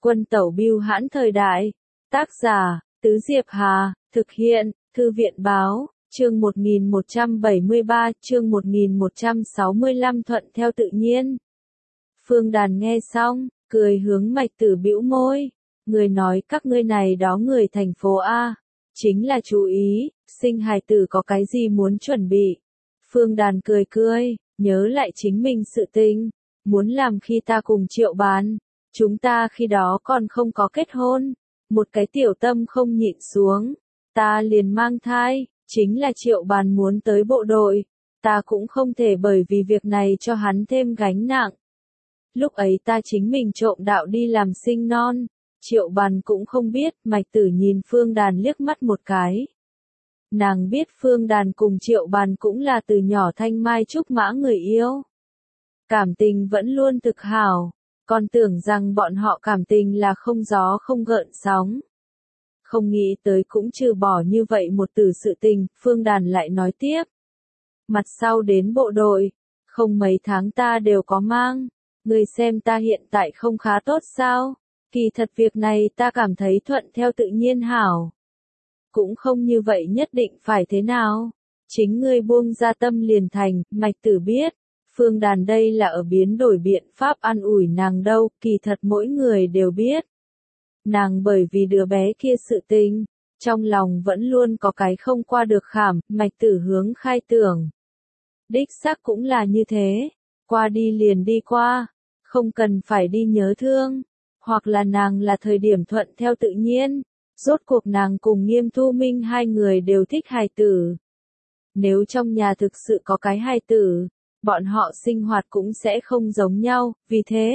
Quân tẩu bưu hãn thời đại. Tác giả, Tứ Diệp Hà, thực hiện, Thư viện báo, chương 1173, chương 1165 thuận theo tự nhiên. Phương Đàn nghe xong, cười hướng Mạch Tử bĩu môi. Người nói các ngươi này đó người thành phố A. Chính là chú ý, sinh hài tử có cái gì muốn chuẩn bị. Phương Đàn cười cười, nhớ lại chính mình sự tình. Muốn làm khi ta cùng Triệu Bàn. Chúng ta khi đó còn không có kết hôn. Một cái tiểu tâm không nhịn xuống. Ta liền mang thai, chính là Triệu Bàn muốn tới bộ đội. Ta cũng không thể bởi vì việc này cho hắn thêm gánh nặng. Lúc ấy ta chính mình trộm đạo đi làm sinh non. Triệu Bàn cũng không biết, Mạch Tử nhìn Phương Đàn liếc mắt một cái. Nàng biết Phương Đàn cùng Triệu Bàn cũng là từ nhỏ thanh mai trúc mã người yêu. Cảm tình vẫn luôn thực hảo, còn tưởng rằng bọn họ cảm tình là không gió không gợn sóng. Không nghĩ tới cũng trừ bỏ như vậy một từ sự tình, Phương Đàn lại nói tiếp. Mặt sau đến bộ đội, không mấy tháng ta đều có mang, người xem ta hiện tại không khá tốt sao, kỳ thật việc này ta cảm thấy thuận theo tự nhiên hảo. Cũng không như vậy nhất định phải thế nào, chính ngươi buông ra tâm liền thành, Mạch Tử biết. Phương Đàn đây là ở biến đổi biện pháp an ủi nàng đâu, kỳ thật mỗi người đều biết. Nàng bởi vì đứa bé kia sự tình, trong lòng vẫn luôn có cái không qua được khảm, Mạch Tử hướng khai tưởng. Đích xác cũng là như thế, qua đi liền đi qua, không cần phải đi nhớ thương, hoặc là nàng là thời điểm thuận theo tự nhiên, rốt cuộc nàng cùng Nghiêm Thu Minh hai người đều thích hài tử. Nếu trong nhà thực sự có cái hài tử, bọn họ sinh hoạt cũng sẽ không giống nhau, vì thế.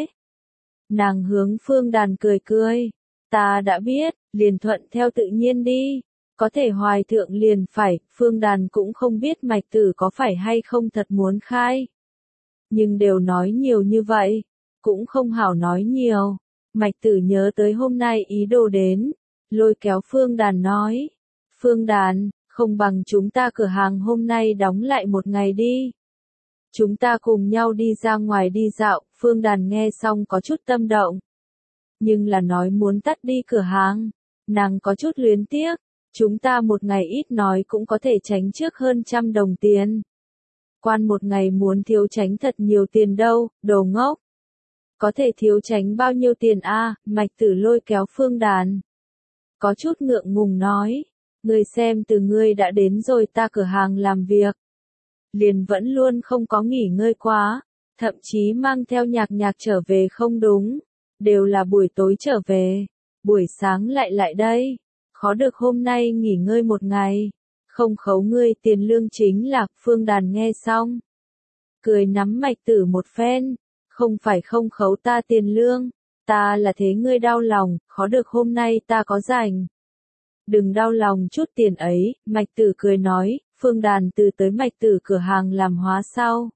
Nàng hướng Phương Đàn cười cười. Ta đã biết, liền thuận theo tự nhiên đi. Có thể hoài thượng liền phải, Phương Đàn cũng không biết Mạch Tử có phải hay không thật muốn khai. Nhưng đều nói nhiều như vậy, cũng không hảo nói nhiều. Mạch Tử nhớ tới hôm nay ý đồ đến, lôi kéo Phương Đàn nói. Phương Đàn, không bằng chúng ta cửa hàng hôm nay đóng lại một ngày đi. Chúng ta cùng nhau đi ra ngoài đi dạo, Phương Đàn nghe xong có chút tâm động. Nhưng là nói muốn tắt đi cửa hàng, nàng có chút luyến tiếc, chúng ta một ngày ít nói cũng có thể tránh trước hơn 100 đồng tiền. Quan một ngày muốn thiếu tránh thật nhiều tiền đâu, đồ ngốc. Có thể thiếu tránh bao nhiêu tiền a? Mạch Tử lôi kéo Phương Đàn. Có chút ngượng ngùng nói, ngươi xem từ ngươi đã đến rồi ta cửa hàng làm việc. Liền vẫn luôn không có nghỉ ngơi quá, thậm chí mang theo nhạc trở về không đúng, đều là buổi tối trở về, buổi sáng lại đây, khó được hôm nay nghỉ ngơi một ngày, không khấu ngươi tiền lương chính là. Phương Đàn nghe xong, cười nắm Mạch Tử một phen, không phải không khấu ta tiền lương, ta là thế ngươi đau lòng, khó được hôm nay ta có rảnh. Đừng đau lòng chút tiền ấy, Mạch Tử cười nói. Phương Đàn từ tới Mạch Tử cửa hàng làm hóa sau.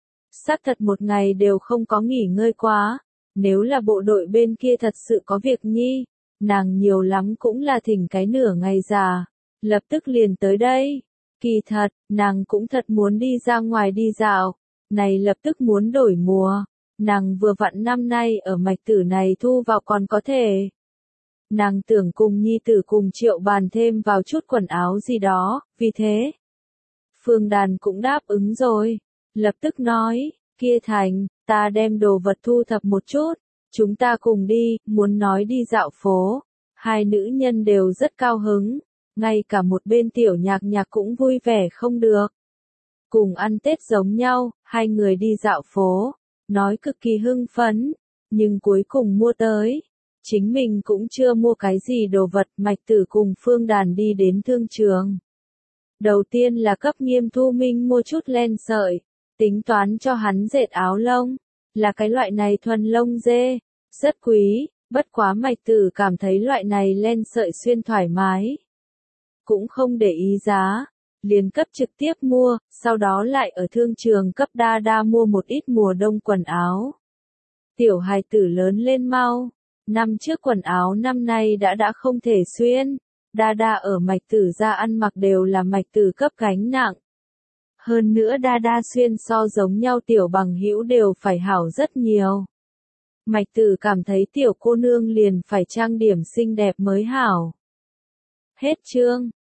Xác thật một ngày đều không có nghỉ ngơi quá, nếu là bộ đội bên kia thật sự có việc nhi, nàng nhiều lắm cũng là thỉnh cái nửa ngày già, lập tức liền tới đây. Kỳ thật, nàng cũng thật muốn đi ra ngoài đi dạo, này lập tức muốn đổi mùa, nàng vừa vặn năm nay ở Mạch Tử này thu vào còn có thể. Nàng tưởng cùng nhi tử cùng Triệu Bàn thêm vào chút quần áo gì đó, vì thế. Phương Đàn cũng đáp ứng rồi, lập tức nói, kia thành, ta đem đồ vật thu thập một chút, chúng ta cùng đi, muốn nói đi dạo phố, hai nữ nhân đều rất cao hứng, ngay cả một bên tiểu nhạc cũng vui vẻ không được. Cùng ăn Tết giống nhau, hai người đi dạo phố, nói cực kỳ hưng phấn, nhưng cuối cùng mua tới. Chính mình cũng chưa mua cái gì đồ vật, Mạch Tử cùng Phương Đàn đi đến thương trường. Đầu tiên là cấp Nghiêm Thu Minh mua chút len sợi, tính toán cho hắn dệt áo lông, là cái loại này thuần lông dê, rất quý, bất quá Mạch Tử cảm thấy loại này len sợi xuyên thoải mái. Cũng không để ý giá, liền cấp trực tiếp mua, sau đó lại ở thương trường cấp đa mua một ít mùa đông quần áo. Tiểu hài tử lớn lên mau, năm trước quần áo năm nay đã không thể xuyên. Đa ở Mạch Tử ra ăn mặc đều là Mạch Tử cấp gánh nặng. Hơn nữa đa xuyên so giống nhau tiểu bằng hữu đều phải hảo rất nhiều. Mạch Tử cảm thấy tiểu cô nương liền phải trang điểm xinh đẹp mới hảo. Hết chương.